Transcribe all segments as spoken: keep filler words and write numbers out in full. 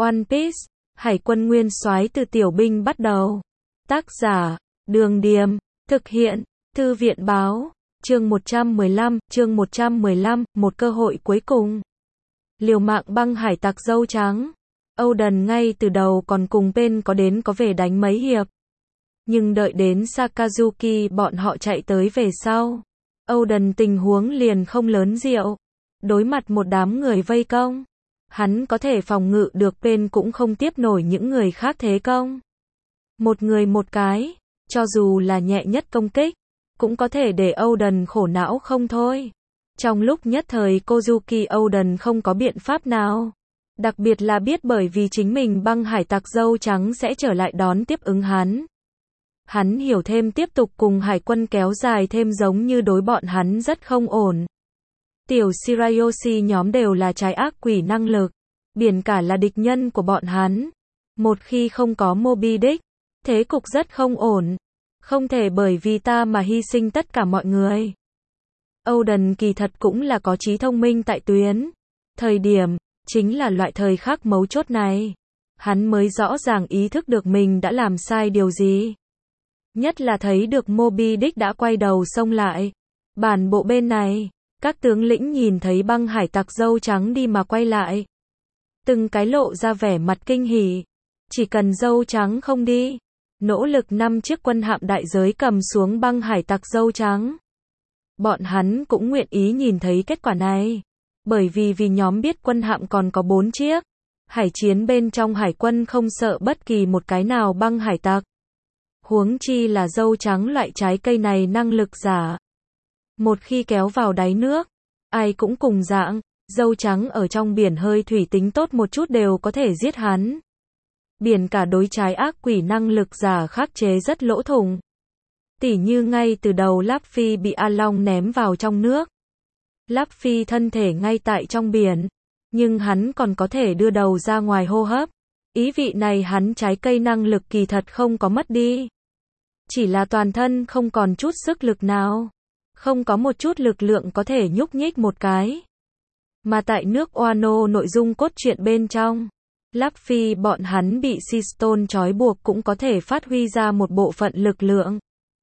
One Piece, Hải quân nguyên soái từ tiểu binh bắt đầu. Tác giả, Đường Điềm, thực hiện, Thư viện Báo, chương một trăm mười lăm, chương một trăm mười lăm, một cơ hội cuối cùng. Liều mạng băng hải tặc dâu trắng. Oden ngay từ đầu còn cùng Pain có đến có về đánh mấy hiệp. Nhưng đợi đến Sakazuki bọn họ chạy tới về sau, Oden tình huống liền không lớn diệu. Đối mặt một đám người vây công, hắn có thể phòng ngự được, Pain cũng không tiếp nổi những người khác thế công. Một người một cái, cho dù là nhẹ nhất công kích, cũng có thể để Oden khổ não không thôi. Trong lúc nhất thời Kozuki Oden không có biện pháp nào. Đặc biệt là biết bởi vì chính mình băng hải tặc dâu trắng sẽ trở lại đón tiếp ứng hắn. Hắn hiểu thêm tiếp tục cùng hải quân kéo dài thêm giống như đối bọn hắn rất không ổn. Tiểu Shirayoshi nhóm đều là trái ác quỷ năng lực. Biển cả là địch nhân của bọn hắn. Một khi không có Moby Dick, thế cục rất không ổn. Không thể bởi vì ta mà hy sinh tất cả mọi người. Oden kỳ thật cũng là có trí thông minh tại tuyến. Thời điểm, chính là loại thời khắc mấu chốt này. Hắn mới rõ ràng ý thức được mình đã làm sai điều gì. Nhất là thấy được Moby Dick đã quay đầu xông lại. Bản bộ bên này, các tướng lĩnh nhìn thấy băng hải tặc dâu trắng đi mà quay lại. Từng cái lộ ra vẻ mặt kinh hỉ. Chỉ cần dâu trắng không đi, nỗ lực năm chiếc quân hạm đại giới cầm xuống băng hải tặc dâu trắng. Bọn hắn cũng nguyện ý nhìn thấy kết quả này. Bởi vì vì nhóm biết quân hạm còn có bốn chiếc. Hải chiến bên trong hải quân không sợ bất kỳ một cái nào băng hải tặc. Huống chi là dâu trắng loại trái cây này năng lực giả. Một khi kéo vào đáy nước, ai cũng cùng dạng, dâu trắng ở trong biển hơi thủy tính tốt một chút đều có thể giết hắn. Biển cả đối trái ác quỷ năng lực giả khắc chế rất lỗ thủng. Tỉ như ngay từ đầu Luffy bị A Long ném vào trong nước. Luffy thân thể ngay tại trong biển, nhưng hắn còn có thể đưa đầu ra ngoài hô hấp. Ý vị này hắn trái cây năng lực kỳ thật không có mất đi. Chỉ là toàn thân không còn chút sức lực nào. Không có một chút lực lượng có thể nhúc nhích một cái. Mà tại nước Wano nội dung cốt truyện bên trong, Luffy bọn hắn bị Sea Stone trói buộc cũng có thể phát huy ra một bộ phận lực lượng.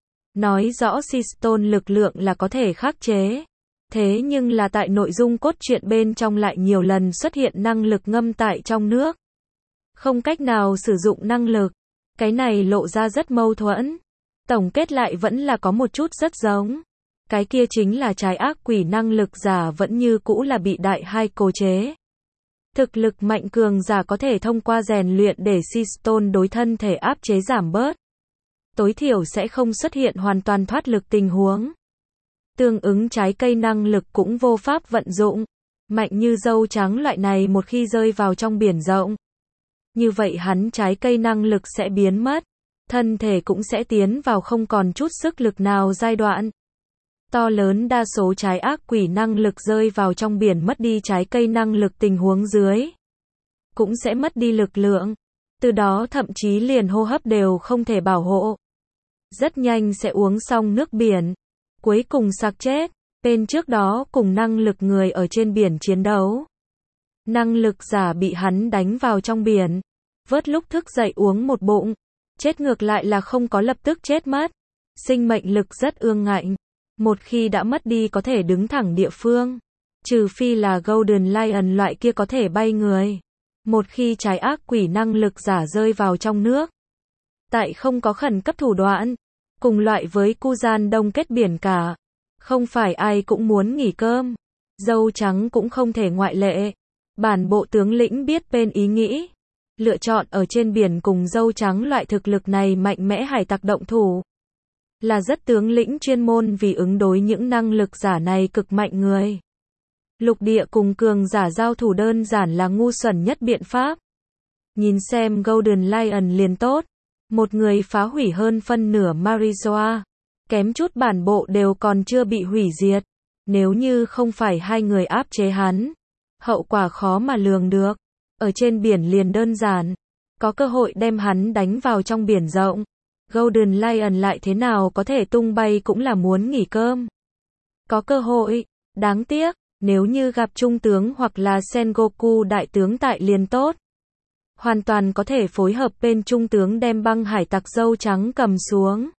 Nói rõ Sea Stone lực lượng là có thể khắc chế. Thế nhưng là tại nội dung cốt truyện bên trong lại nhiều lần xuất hiện năng lực ngâm tại trong nước. Không cách nào sử dụng năng lực. Cái này lộ ra rất mâu thuẫn. Tổng kết lại vẫn là có một chút rất giống. Cái kia chính là trái ác quỷ năng lực giả vẫn như cũ là bị đại hai cố chế. Thực lực mạnh cường giả có thể thông qua rèn luyện để Sea Stone đối thân thể áp chế giảm bớt. Tối thiểu sẽ không xuất hiện hoàn toàn thoát lực tình huống. Tương ứng trái cây năng lực cũng vô pháp vận dụng. Mạnh như dâu trắng loại này một khi rơi vào trong biển rộng. Như vậy hắn trái cây năng lực sẽ biến mất. Thân thể cũng sẽ tiến vào không còn chút sức lực nào giai đoạn. To lớn đa số trái ác quỷ năng lực rơi vào trong biển mất đi trái cây năng lực tình huống dưới. Cũng sẽ mất đi lực lượng. Từ đó thậm chí liền hô hấp đều không thể bảo hộ. Rất nhanh sẽ uống xong nước biển. Cuối cùng sặc chết. Bên trước đó cùng năng lực người ở trên biển chiến đấu. Năng lực giả bị hắn đánh vào trong biển. Vớt lúc thức dậy uống một bụng. Chết ngược lại là không có lập tức chết mất. Sinh mệnh lực rất ương ngạnh. Một khi đã mất đi có thể đứng thẳng địa phương. Trừ phi là Golden Lion loại kia có thể bay người. Một khi trái ác quỷ năng lực giả rơi vào trong nước. Tại không có khẩn cấp thủ đoạn. Cùng loại với Kuzan đông kết biển cả. Không phải ai cũng muốn nghỉ cơm. Dâu trắng cũng không thể ngoại lệ. Bản bộ tướng lĩnh biết bên ý nghĩ. Lựa chọn ở trên biển cùng dâu trắng loại thực lực này mạnh mẽ hải tặc động thủ. Là rất tướng lĩnh chuyên môn vì ứng đối những năng lực giả này cực mạnh người. Lục địa cùng cường giả giao thủ đơn giản là ngu xuẩn nhất biện pháp. Nhìn xem Golden Lion liền tốt. Một người phá hủy hơn phân nửa Marizoa. Kém chút bản bộ đều còn chưa bị hủy diệt. Nếu như không phải hai người áp chế hắn. Hậu quả khó mà lường được. Ở trên biển liền đơn giản. Có cơ hội đem hắn đánh vào trong biển rộng. Golden Lion lại thế nào có thể tung bay cũng là muốn nghỉ cơm. Có cơ hội. Đáng tiếc. Nếu như gặp trung tướng hoặc là Sengoku đại tướng tại liền tốt. hoàn toàn có thể phối hợp bên trung tướng đem băng hải tặc dâu trắng cầm xuống.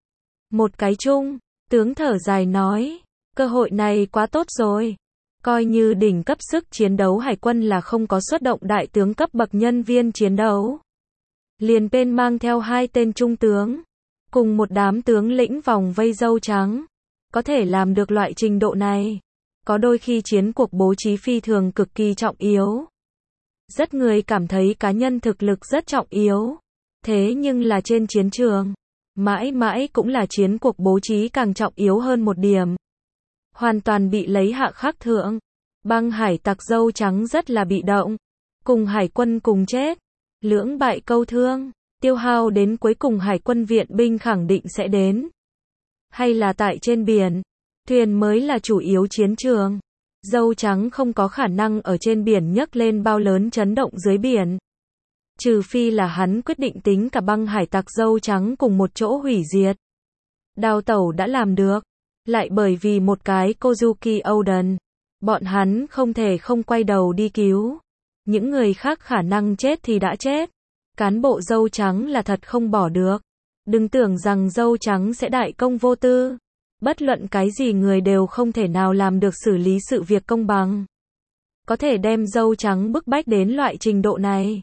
Một cái trung tướng thở dài nói, cơ hội này quá tốt rồi. Coi như đỉnh cấp sức chiến đấu hải quân là không có xuất động đại tướng cấp bậc nhân viên chiến đấu. Liền bên mang theo hai tên trung tướng, cùng một đám tướng lĩnh vòng vây dâu trắng. Có thể làm được loại trình độ này. Có đôi khi chiến cuộc bố trí phi thường cực kỳ trọng yếu. Rất người cảm thấy cá nhân thực lực rất trọng yếu. Thế nhưng là trên chiến trường, mãi mãi cũng là chiến cuộc bố trí càng trọng yếu hơn một điểm. Hoàn toàn bị lấy hạ khắc thượng. Băng hải tặc dâu trắng rất là bị động. Cùng hải quân cùng chết. Lưỡng bại câu thương. Tiêu hao đến cuối cùng hải quân viện binh khẳng định sẽ đến. Hay là tại trên biển. Thuyền mới là chủ yếu chiến trường. Dâu trắng không có khả năng ở trên biển nhấc lên bao lớn chấn động dưới biển. Trừ phi là hắn quyết định tính cả băng hải tặc dâu trắng cùng một chỗ hủy diệt. Đào tẩu đã làm được. Lại bởi vì một cái Kozuki Oden. Bọn hắn không thể không quay đầu đi cứu. Những người khác khả năng chết thì đã chết. Cán bộ dâu trắng là thật không bỏ được. Đừng tưởng rằng dâu trắng sẽ đại công vô tư. Bất luận cái gì người đều không thể nào làm được xử lý sự việc công bằng. Có thể đem dâu trắng bức bách đến loại trình độ này.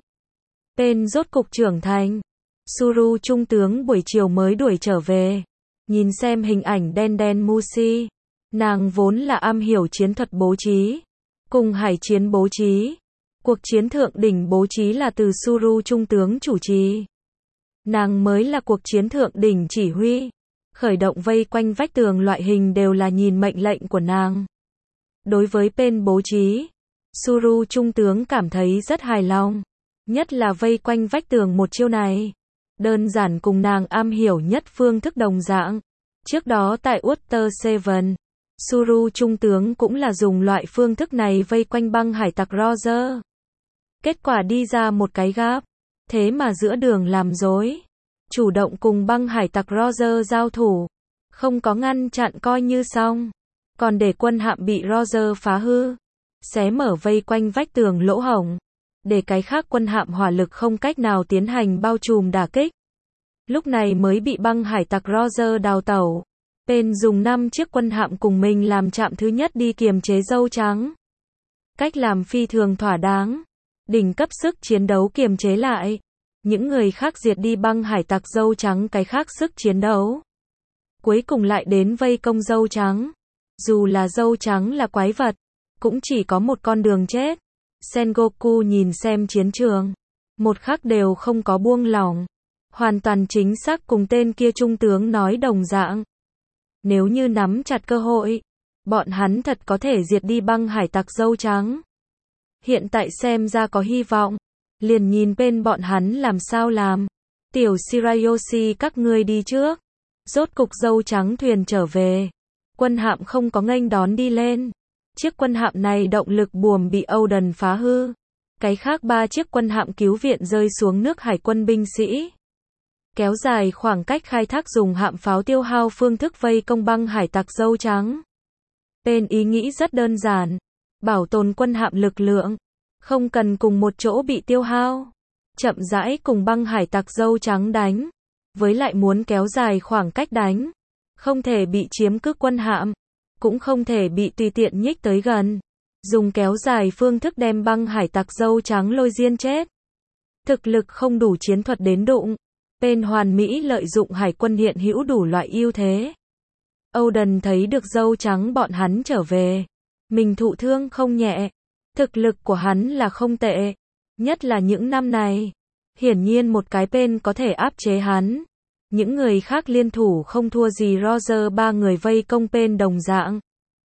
Tên rốt cục trưởng thành. Suru trung tướng buổi chiều mới đuổi trở về. Nhìn xem hình ảnh đen đen Mushi. Nàng vốn là am hiểu chiến thuật bố trí. Cùng hải chiến bố trí. Cuộc chiến thượng đỉnh bố trí là từ Suru trung tướng chủ trì. Nàng mới là cuộc chiến thượng đỉnh chỉ huy. Khởi động vây quanh vách tường loại hình đều là nhìn mệnh lệnh của nàng. Đối với bên bố trí, Suru trung tướng cảm thấy rất hài lòng. Nhất là vây quanh vách tường một chiêu này. Đơn giản cùng nàng am hiểu nhất phương thức đồng dạng. Trước đó tại Water Seven, Suru trung tướng cũng là dùng loại phương thức này vây quanh băng hải tặc Roger. Kết quả đi ra một cái gáp. Thế mà giữa đường làm rối. Chủ động cùng băng hải tặc Roger giao thủ. Không có ngăn chặn coi như xong. Còn để quân hạm bị Roger phá hư. Xé mở vây quanh vách tường lỗ hổng. Để cái khác quân hạm hỏa lực không cách nào tiến hành bao trùm đả kích. Lúc này mới bị băng hải tặc Roger đào tẩu. Pen dùng năm chiếc quân hạm cùng mình làm trạm thứ nhất đi kiềm chế dâu trắng. Cách làm phi thường thỏa đáng. Đỉnh cấp sức chiến đấu kiềm chế lại. Những người khác diệt đi băng hải tặc dâu trắng cái khác sức chiến đấu. Cuối cùng lại đến vây công dâu trắng. Dù là dâu trắng là quái vật, cũng chỉ có một con đường chết. Sengoku nhìn xem chiến trường. Một khắc đều không có buông lỏng. Hoàn toàn chính xác cùng tên kia trung tướng nói đồng dạng. Nếu như nắm chặt cơ hội, bọn hắn thật có thể diệt đi băng hải tặc dâu trắng. Hiện tại xem ra có hy vọng. Liền nhìn bên bọn hắn làm sao làm. Tiểu Shirayoshi các ngươi đi trước. Rốt cục dâu trắng thuyền trở về. Quân hạm không có nghênh đón đi lên. Chiếc quân hạm này động lực buồm bị Oden phá hư. Cái khác ba chiếc quân hạm cứu viện rơi xuống nước hải quân binh sĩ. Kéo dài khoảng cách khai thác dùng hạm pháo tiêu hao phương thức vây công băng hải tặc dâu trắng. Bên ý nghĩ rất đơn giản. Bảo tồn quân hạm lực lượng. Không cần cùng một chỗ bị tiêu hao. Chậm rãi cùng băng hải tặc dâu trắng đánh. Với lại muốn kéo dài khoảng cách đánh. Không thể bị chiếm cứ quân hạm. Cũng không thể bị tùy tiện nhích tới gần. Dùng kéo dài phương thức đem băng hải tặc dâu trắng lôi diên chết. Thực lực không đủ chiến thuật đến đụng. Bên hoàn mỹ lợi dụng hải quân hiện hữu đủ loại ưu thế. Oden thấy được dâu trắng bọn hắn trở về. Mình thụ thương không nhẹ. Thực lực của hắn là không tệ. Nhất là những năm này. Hiển nhiên một cái bên có thể áp chế hắn. Những người khác liên thủ không thua gì Roger ba người vây công bên đồng dạng.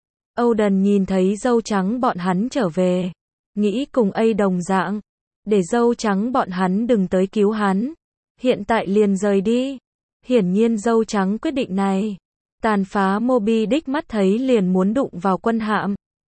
Oden nhìn thấy dâu trắng bọn hắn trở về. Nghĩ cùng A đồng dạng. Để dâu trắng bọn hắn đừng tới cứu hắn. Hiện tại liền rời đi. Hiển nhiên dâu trắng quyết định này. Tàn phá Moby Dick mắt thấy liền muốn đụng vào quân hạm.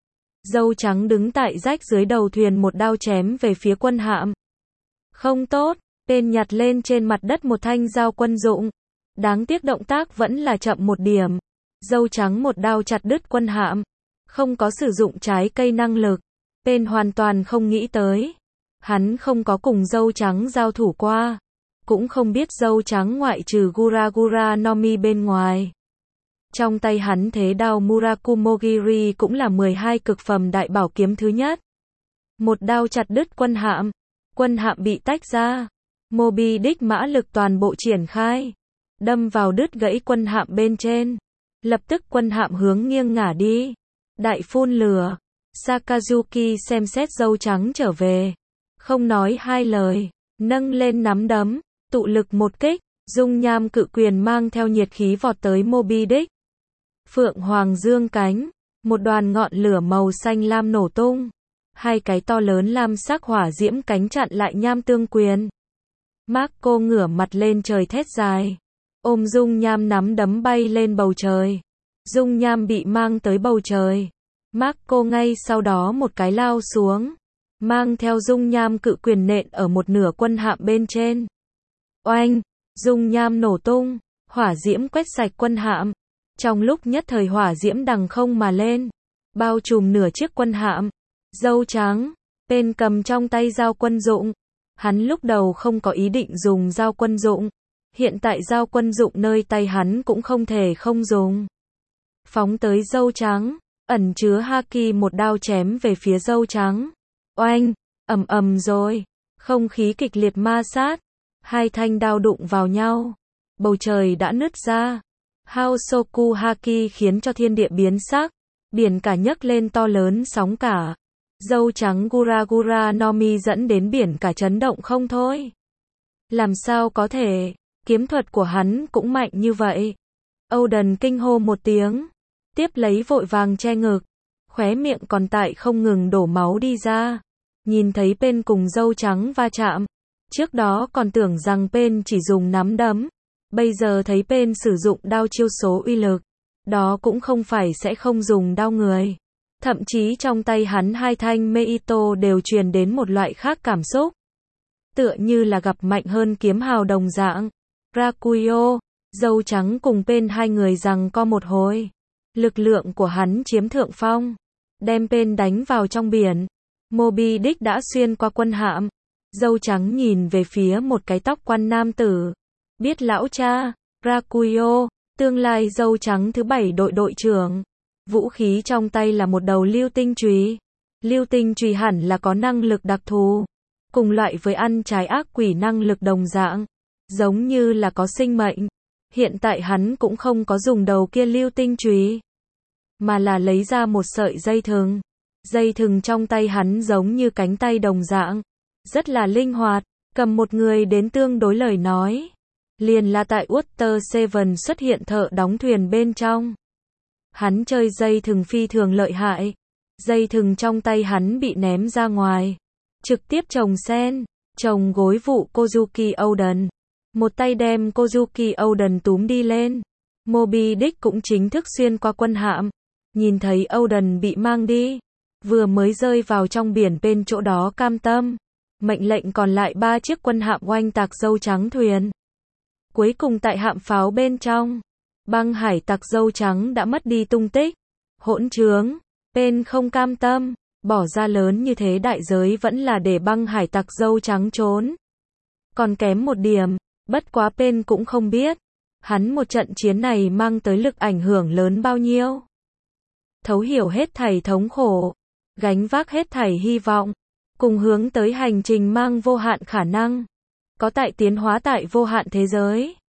Dâu trắng đứng tại rách dưới đầu thuyền một đao chém về phía quân hạm. Không tốt, tên nhặt lên trên mặt đất một thanh dao quân dụng. Đáng tiếc động tác vẫn là chậm một điểm. Dâu trắng một đao chặt đứt quân hạm. Không có sử dụng trái cây năng lực. Tên hoàn toàn không nghĩ tới. Hắn không có cùng dâu trắng giao thủ qua, cũng không biết dâu trắng ngoại trừ Gura-Gura no Mi bên ngoài. Trong tay hắn thế đao Murakumogiri cũng là mười hai cực phẩm đại bảo kiếm thứ nhất. Một đao chặt đứt quân hạm, quân hạm bị tách ra. Moby Dick mã lực toàn bộ triển khai, đâm vào đứt gãy quân hạm bên trên. Lập tức quân hạm hướng nghiêng ngả đi. Đại phun lửa. Sakazuki xem xét dâu trắng trở về, không nói hai lời, nâng lên nắm đấm, tụ lực một kích, dung nham cự quyền mang theo nhiệt khí vọt tới Moby Dick. Phượng Hoàng dương cánh, một đoàn ngọn lửa màu xanh lam nổ tung, hai cái to lớn lam sắc hỏa diễm cánh chặn lại nham tương quyền. Marco ngửa mặt lên trời thét dài, ôm dung nham nắm đấm bay lên bầu trời. Dung nham bị mang tới bầu trời. Marco ngay sau đó một cái lao xuống, mang theo dung nham cự quyền nện ở một nửa quân hạm bên trên. Oanh, dung nham nổ tung, hỏa diễm quét sạch quân hạm. Trong lúc nhất thời hỏa diễm đằng không mà lên, bao trùm nửa chiếc quân hạm. Dâu trắng, Pen cầm trong tay dao quân dụng. Hắn lúc đầu không có ý định dùng dao quân dụng, hiện tại dao quân dụng nơi tay hắn cũng không thể không dùng. Phóng tới dâu trắng, ẩn chứa haki một đao chém về phía dâu trắng. Oanh, ầm ầm rồi, không khí kịch liệt ma sát, hai thanh đao đụng vào nhau, bầu trời đã nứt ra. Haosoku haki khiến cho thiên địa biến sắc, biển cả nhấc lên to lớn sóng cả. Dâu trắng Gura-Gura no Mi dẫn đến biển cả chấn động không thôi. Làm sao có thể, kiếm thuật của hắn cũng mạnh như vậy. Oden kinh hô một tiếng, tiếp lấy vội vàng che ngực, khóe miệng còn tại không ngừng đổ máu đi ra. Nhìn thấy Pen cùng dâu trắng va chạm, trước đó còn tưởng rằng Pen chỉ dùng nắm đấm, bây giờ thấy Pen sử dụng đao chiêu số uy lực, đó cũng không phải sẽ không dùng đao người. Thậm chí trong tay hắn hai thanh Meito đều truyền đến một loại khác cảm xúc. Tựa như là gặp mạnh hơn kiếm hào đồng dạng. Rakuyo, dâu trắng cùng Pen hai người giằng co một hồi. Lực lượng của hắn chiếm thượng phong, đem Pen đánh vào trong biển. Moby Dick đã xuyên qua quân hạm. Dâu trắng nhìn về phía một cái tóc quan nam tử. Biết lão cha, Rakuyo, tương lai dâu trắng thứ bảy đội đội trưởng. Vũ khí trong tay là một đầu lưu tinh chùy. Lưu tinh chùy hẳn là có năng lực đặc thù, cùng loại với ăn trái ác quỷ năng lực đồng dạng, giống như là có sinh mệnh. Hiện tại hắn cũng không có dùng đầu kia lưu tinh chùy, mà là lấy ra một sợi dây thừng. Dây thừng trong tay hắn giống như cánh tay đồng dạng, rất là linh hoạt. Cầm một người đến tương đối lời nói, liền là tại Water Seven xuất hiện thợ đóng thuyền bên trong. Hắn chơi dây thừng phi thường lợi hại. Dây thừng trong tay hắn bị ném ra ngoài, trực tiếp trồng sen, trồng gối vụ Kozuki Oden. Một tay đem Kozuki Oden túm đi lên. Moby Dick cũng chính thức xuyên qua quân hạm, nhìn thấy Oden bị mang đi, vừa mới rơi vào trong biển bên chỗ đó cam tâm. Mệnh lệnh còn lại ba chiếc quân hạm oanh tạc dâu trắng thuyền. Cuối cùng tại hạm pháo bên trong, băng hải tặc dâu trắng đã mất đi tung tích. Hỗn trướng, Pen không cam tâm, bỏ ra lớn như thế đại giới vẫn là để băng hải tặc dâu trắng trốn. Còn kém một điểm, bất quá Pen cũng không biết, hắn một trận chiến này mang tới lực ảnh hưởng lớn bao nhiêu. Thấu hiểu hết thảy thống khổ, gánh vác hết thảy hy vọng, cùng hướng tới hành trình mang vô hạn khả năng, có tại tiến hóa tại vô hạn thế giới.